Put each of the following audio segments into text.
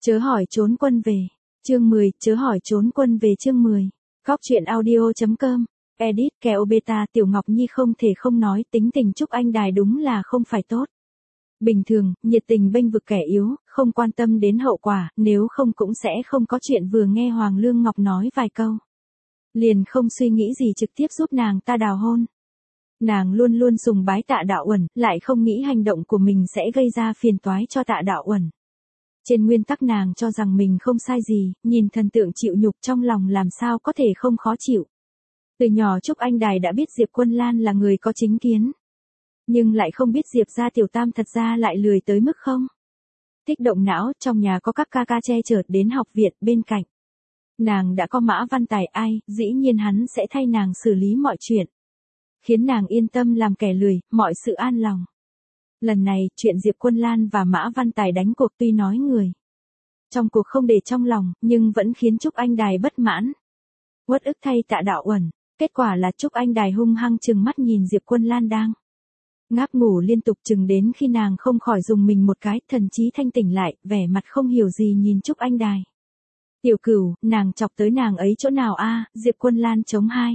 Chớ hỏi trốn quân về. Chương 10, chớ hỏi trốn quân về chương 10. Góc truyện audio.com. Edit kèo beta. Tiểu Ngọc Nhi không thể không nói, tính tình Trúc Anh Đài đúng là không phải tốt. Bình thường, nhiệt tình bênh vực kẻ yếu, không quan tâm đến hậu quả, nếu không cũng sẽ không có chuyện vừa nghe Hoàng Lương Ngọc nói vài câu. Liền không suy nghĩ gì trực tiếp giúp nàng ta đào hôn. Nàng luôn luôn sùng bái Tạ Đạo Uẩn, lại không nghĩ hành động của mình sẽ gây ra phiền toái cho Tạ Đạo Uẩn. Trên nguyên tắc nàng cho rằng mình không sai gì, nhìn thần tượng chịu nhục trong lòng làm sao có thể không khó chịu. Từ nhỏ Trúc Anh Đài đã biết Diệp Quân Lan là người có chính kiến. Nhưng lại không biết Diệp gia tiểu tam thật ra lại lười tới mức không. Thích động não, trong nhà có các ca ca che chở đến học viện bên cạnh. Nàng đã có Mã Văn Tài ai, dĩ nhiên hắn sẽ thay nàng xử lý mọi chuyện. Khiến nàng yên tâm làm kẻ lười, mọi sự an lòng. Lần này, chuyện Diệp Quân Lan và Mã Văn Tài đánh cuộc tuy nói người trong cuộc không để trong lòng, nhưng vẫn khiến Trúc Anh Đài bất mãn. Uất ức thay Tạ Đạo Uẩn, kết quả là Trúc Anh Đài hung hăng trừng mắt nhìn Diệp Quân Lan đang ngáp ngủ liên tục chừng đến khi nàng không khỏi dùng mình một cái, thần trí thanh tỉnh lại, vẻ mặt không hiểu gì nhìn Trúc Anh Đài. Tiểu Cửu, nàng chọc tới nàng ấy chỗ nào a? Diệp Quân Lan chống hai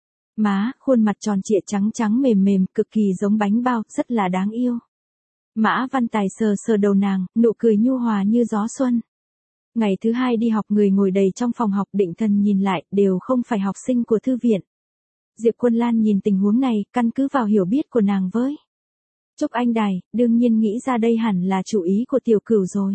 má, khuôn mặt tròn trịa trắng trắng mềm mềm, cực kỳ giống bánh bao, rất là đáng yêu. Mã Văn Tài sờ sờ đầu nàng, nụ cười nhu hòa như gió xuân. Ngày thứ hai đi học người ngồi đầy trong phòng học, định thần nhìn lại, đều không phải học sinh của thư viện. Diệp Quân Lan nhìn tình huống này, căn cứ vào hiểu biết của nàng với Trúc Anh Đài, đương nhiên nghĩ ra đây hẳn là chủ ý của Tiểu Cửu rồi.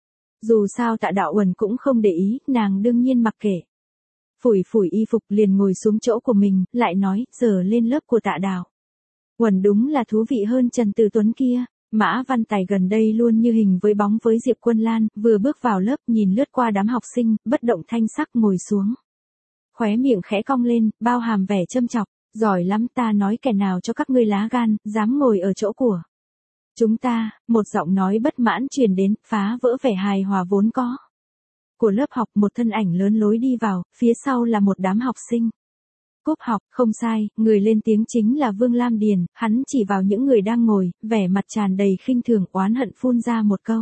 Dù sao Tạ Đạo Uẩn cũng không để ý, nàng đương nhiên mặc kệ. Phủi phủi y phục liền ngồi xuống chỗ của mình, lại nói, giờ lên lớp của Tạ Đạo Uẩn đúng là thú vị hơn Trần Từ Tuấn kia. Mã Văn Tài gần đây luôn như hình với bóng với Diệp Quân Lan, vừa bước vào lớp nhìn lướt qua đám học sinh, bất động thanh sắc ngồi xuống. Khóe miệng khẽ cong lên, bao hàm vẻ châm chọc, giỏi lắm, ta nói kẻ nào cho các ngươi lá gan, dám ngồi ở chỗ của chúng ta. Một giọng nói bất mãn truyền đến, phá vỡ vẻ hài hòa vốn có của lớp học. Một thân ảnh lớn lối đi vào, phía sau là một đám học sinh. Cúp học, không sai, người lên tiếng chính là Vương Lam Điền, hắn chỉ vào những người đang ngồi, vẻ mặt tràn đầy khinh thường oán hận phun ra một câu.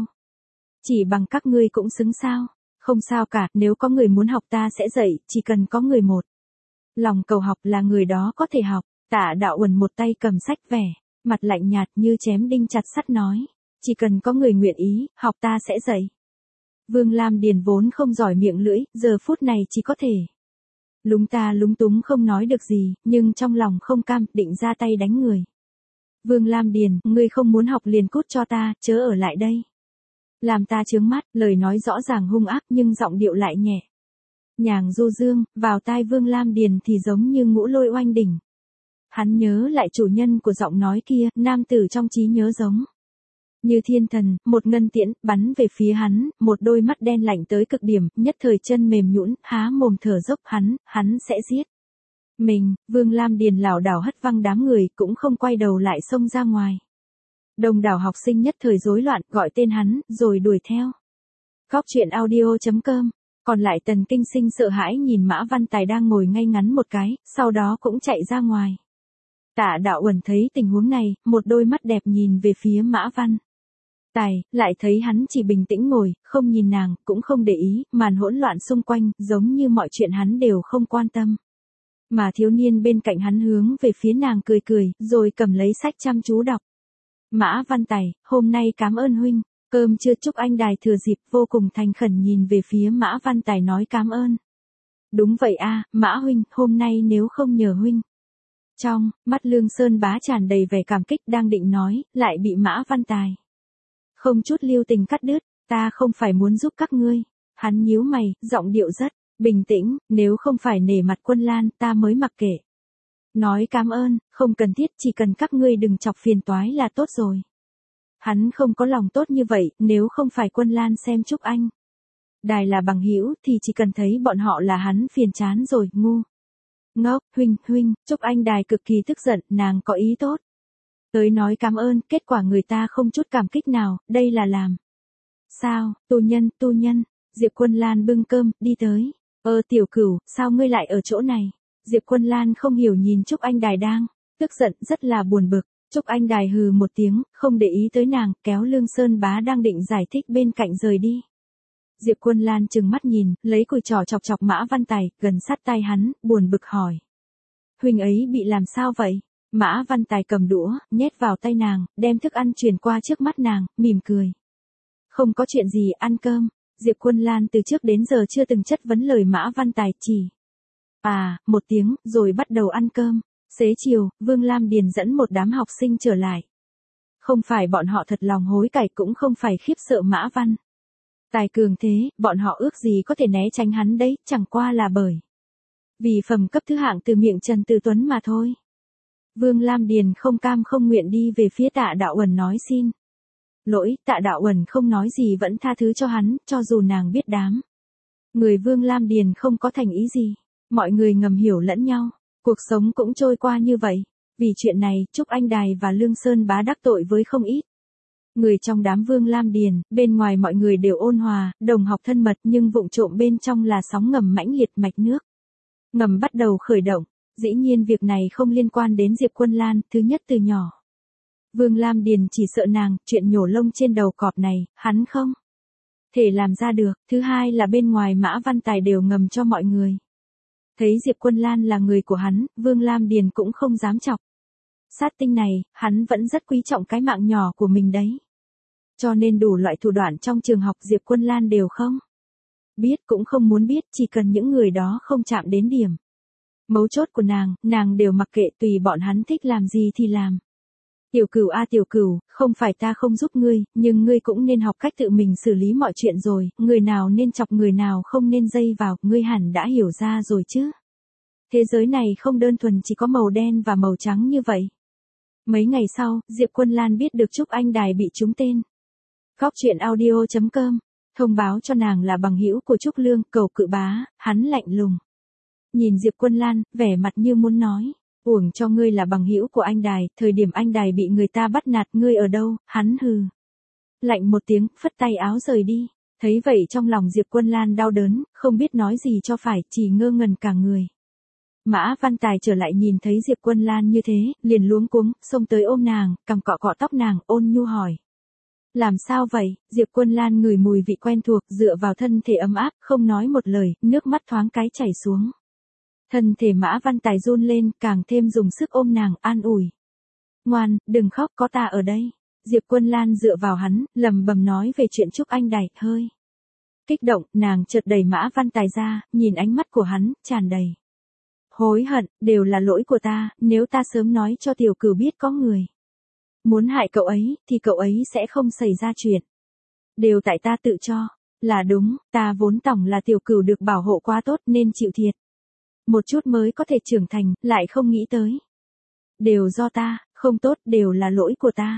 Chỉ bằng các ngươi cũng xứng sao? Không sao cả, nếu có người muốn học ta sẽ dạy, chỉ cần có người một lòng cầu học là người đó có thể học. Tạ Đạo Uẩn một tay cầm sách, vẻ mặt lạnh nhạt như chém đinh chặt sắt nói. Chỉ cần có người nguyện ý, học ta sẽ dạy. Vương Lam Điền vốn không giỏi miệng lưỡi, giờ phút này chỉ có thể lúng ta lúng túng không nói được gì, nhưng trong lòng không cam, định ra tay đánh người. Vương Lam Điền, ngươi không muốn học liền cút cho ta, chớ ở lại đây. Làm ta chướng mắt, lời nói rõ ràng hung ác nhưng giọng điệu lại nhẹ nhàng du dương, vào tai Vương Lam Điền thì giống như ngũ lôi oanh đỉnh. Hắn nhớ lại chủ nhân của giọng nói kia, nam tử trong trí nhớ giống như thiên thần, một ngân tiễn, bắn về phía hắn, một đôi mắt đen lạnh tới cực điểm, nhất thời chân mềm nhũn, há mồm thở dốc, hắn sẽ giết mình. Vương Lam Điền lảo đảo hất văng đám người, cũng không quay đầu lại xông ra ngoài. Đông đảo học sinh nhất thời rối loạn, gọi tên hắn, rồi đuổi theo. Góc truyện audio.com. Còn lại Tần Kinh Sinh sợ hãi nhìn Mã Văn Tài đang ngồi ngay ngắn một cái, sau đó cũng chạy ra ngoài. Tạ Đạo Uẩn thấy tình huống này, một đôi mắt đẹp nhìn về phía Mã Văn Tài, lại thấy hắn chỉ bình tĩnh ngồi, không nhìn nàng, cũng không để ý, màn hỗn loạn xung quanh, giống như mọi chuyện hắn đều không quan tâm. Mà thiếu niên bên cạnh hắn hướng về phía nàng cười cười, rồi cầm lấy sách chăm chú đọc. Mã Văn Tài, hôm nay cảm ơn huynh. Cơm trưa. Trúc Anh Đài thừa dịp vô cùng thành khẩn nhìn về phía Mã Văn Tài nói cảm ơn. Đúng vậy a, Mã huynh, hôm nay nếu không nhờ huynh. Trong mắt Lương Sơn Bá tràn đầy vẻ cảm kích, đang định nói, lại bị Mã Văn Tài không chút lưu tình cắt đứt. Ta không phải muốn giúp các ngươi. Hắn nhíu mày, giọng điệu rất bình tĩnh, nếu không phải nể mặt Quân Lan, ta mới mặc kệ. Nói cảm ơn, không cần thiết, chỉ cần các ngươi đừng chọc phiền toái là tốt rồi. Hắn không có lòng tốt như vậy, nếu không phải Quân Lan xem Trúc Anh Đài là bằng hữu thì chỉ cần thấy bọn họ là hắn phiền chán rồi, ngu ngốc. Huynh, Trúc Anh Đài cực kỳ tức giận, nàng có ý tốt tới nói cảm ơn, kết quả người ta không chút cảm kích nào, đây là làm sao? Tu nhân. Diệp Quân Lan bưng cơm, đi tới. Tiểu Cửu, sao ngươi lại ở chỗ này? Diệp Quân Lan không hiểu nhìn Trúc Anh Đài đang tức giận, rất là buồn bực. Trúc Anh Đài hừ một tiếng, không để ý tới nàng, kéo Lương Sơn Bá đang định giải thích bên cạnh rời đi. Diệp Quân Lan trừng mắt nhìn, lấy cùi trỏ chọc chọc Mã Văn Tài, gần sát tay hắn, buồn bực hỏi. Huynh ấy bị làm sao vậy? Mã Văn Tài cầm đũa, nhét vào tay nàng, đem thức ăn truyền qua trước mắt nàng, mỉm cười. Không có chuyện gì, ăn cơm. Diệp Quân Lan từ trước đến giờ chưa từng chất vấn lời Mã Văn Tài, chỉ một tiếng, rồi bắt đầu ăn cơm. Xế chiều, Vương Lam Điền dẫn một đám học sinh trở lại. Không phải bọn họ thật lòng hối cải, cũng không phải khiếp sợ Mã Văn Tài cường thế, bọn họ ước gì có thể né tránh hắn đấy, chẳng qua là bởi vì phẩm cấp thứ hạng từ miệng Trần Từ Tuấn mà thôi. Vương Lam Điền không cam không nguyện đi về phía Tạ Đạo Uẩn nói xin lỗi. Tạ Đạo Uẩn không nói gì vẫn tha thứ cho hắn, cho dù nàng biết đám người Vương Lam Điền không có thành ý gì. Mọi người ngầm hiểu lẫn nhau, cuộc sống cũng trôi qua như vậy. Vì chuyện này, Trúc Anh Đài và Lương Sơn Bá đắc tội với không ít người trong đám Vương Lam Điền. Bên ngoài mọi người đều ôn hòa, đồng học thân mật, nhưng vụng trộm bên trong là sóng ngầm mãnh liệt, mạch nước ngầm bắt đầu khởi động. Dĩ nhiên việc này không liên quan đến Diệp Quân Lan. Thứ nhất, từ nhỏ Vương Lam Điền chỉ sợ nàng, chuyện nhổ lông trên đầu cọp này, hắn không thể làm ra được. Thứ hai là bên ngoài Mã Văn Tài đều ngầm cho mọi người thấy Diệp Quân Lan là người của hắn, Vương Lam Điền cũng không dám chọc. Sát tinh này, hắn vẫn rất quý trọng cái mạng nhỏ của mình đấy. Cho nên đủ loại thủ đoạn trong trường học Diệp Quân Lan đều không biết, cũng không muốn biết, chỉ cần những người đó không chạm đến điểm mấu chốt của nàng đều mặc kệ, tùy bọn hắn thích làm gì thì làm. Tiểu Cửu a Tiểu Cửu, không phải ta không giúp ngươi, nhưng ngươi cũng nên học cách tự mình xử lý mọi chuyện rồi, người nào nên chọc người nào không nên dây vào, ngươi hẳn đã hiểu ra rồi chứ. Thế giới này không đơn thuần chỉ có màu đen và màu trắng như vậy. Mấy ngày sau, Diệp Quân Lan biết được Trúc Anh Đài bị trúng tên. Góc truyện audio.com thông báo cho nàng là bằng hữu của Trúc Lương, Cầu Cự Bá. Hắn lạnh lùng nhìn Diệp Quân Lan, vẻ mặt như muốn nói, uổng cho ngươi là bằng hữu của anh Đài, thời điểm anh Đài bị người ta bắt nạt ngươi ở đâu? Hắn hừ lạnh một tiếng, phất tay áo rời đi. Thấy vậy trong lòng Diệp Quân Lan đau đớn, không biết nói gì cho phải, chỉ ngơ ngẩn cả người. Mã Văn Tài trở lại nhìn thấy Diệp Quân Lan như thế, liền luống cuống, xông tới ôm nàng, cằm cọ cọ tóc nàng, ôn nhu hỏi. Làm sao vậy? Diệp Quân Lan ngửi mùi vị quen thuộc, dựa vào thân thể ấm áp, không nói một lời, nước mắt thoáng cái chảy xuống. Thân thể Mã Văn Tài run lên, càng thêm dùng sức ôm nàng, an ủi. Ngoan, đừng khóc, có ta ở đây. Diệp Quân Lan dựa vào hắn, lầm bầm nói về chuyện Trúc Anh Đài, hơi kích động, nàng chợt đẩy Mã Văn Tài ra, nhìn ánh mắt của hắn, tràn đầy hối hận, đều là lỗi của ta, nếu ta sớm nói cho Tiểu Cửu biết có người muốn hại cậu ấy, thì cậu ấy sẽ không xảy ra chuyện. Đều tại ta tự cho là đúng, ta vốn tổng là Tiểu Cửu được bảo hộ quá tốt nên chịu thiệt một chút mới có thể trưởng thành, lại không nghĩ tới. Đều do ta, không tốt, đều là lỗi của ta.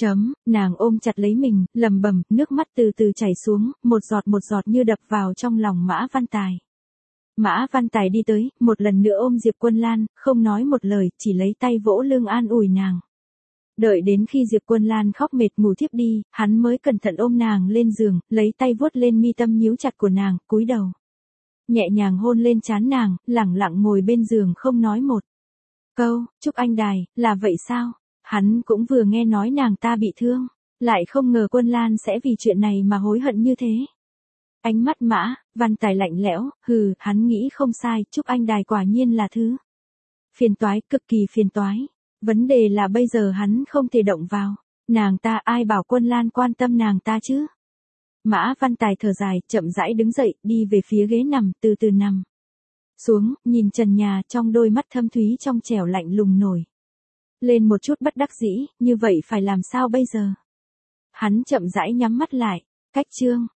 Nàng ôm chặt lấy mình, lầm bầm, nước mắt từ từ chảy xuống, một giọt như đập vào trong lòng Mã Văn Tài. Mã Văn Tài đi tới, một lần nữa ôm Diệp Quân Lan, không nói một lời, chỉ lấy tay vỗ lưng an ủi nàng. Đợi đến khi Diệp Quân Lan khóc mệt ngủ thiếp đi, hắn mới cẩn thận ôm nàng lên giường, lấy tay vuốt lên mi tâm nhíu chặt của nàng, cúi đầu nhẹ nhàng hôn lên trán nàng, lẳng lặng ngồi bên giường không nói một câu. Trúc Anh Đài, là vậy sao? Hắn cũng vừa nghe nói nàng ta bị thương, lại không ngờ Quân Lan sẽ vì chuyện này mà hối hận như thế. Ánh mắt Mã Văn Tài lạnh lẽo, hắn nghĩ không sai, Trúc Anh Đài quả nhiên là thứ phiền toái, cực kỳ phiền toái. Vấn đề là bây giờ hắn không thể động vào nàng ta, ai bảo Quân Lan quan tâm nàng ta chứ? Mã Văn Tài thở dài, chậm rãi đứng dậy, đi về phía ghế nằm, từ từ nằm xuống, nhìn trần nhà, trong đôi mắt thâm thúy trong trẻo lạnh lùng nổi lên một chút bất đắc dĩ, như vậy phải làm sao bây giờ? Hắn chậm rãi nhắm mắt lại. Cách chương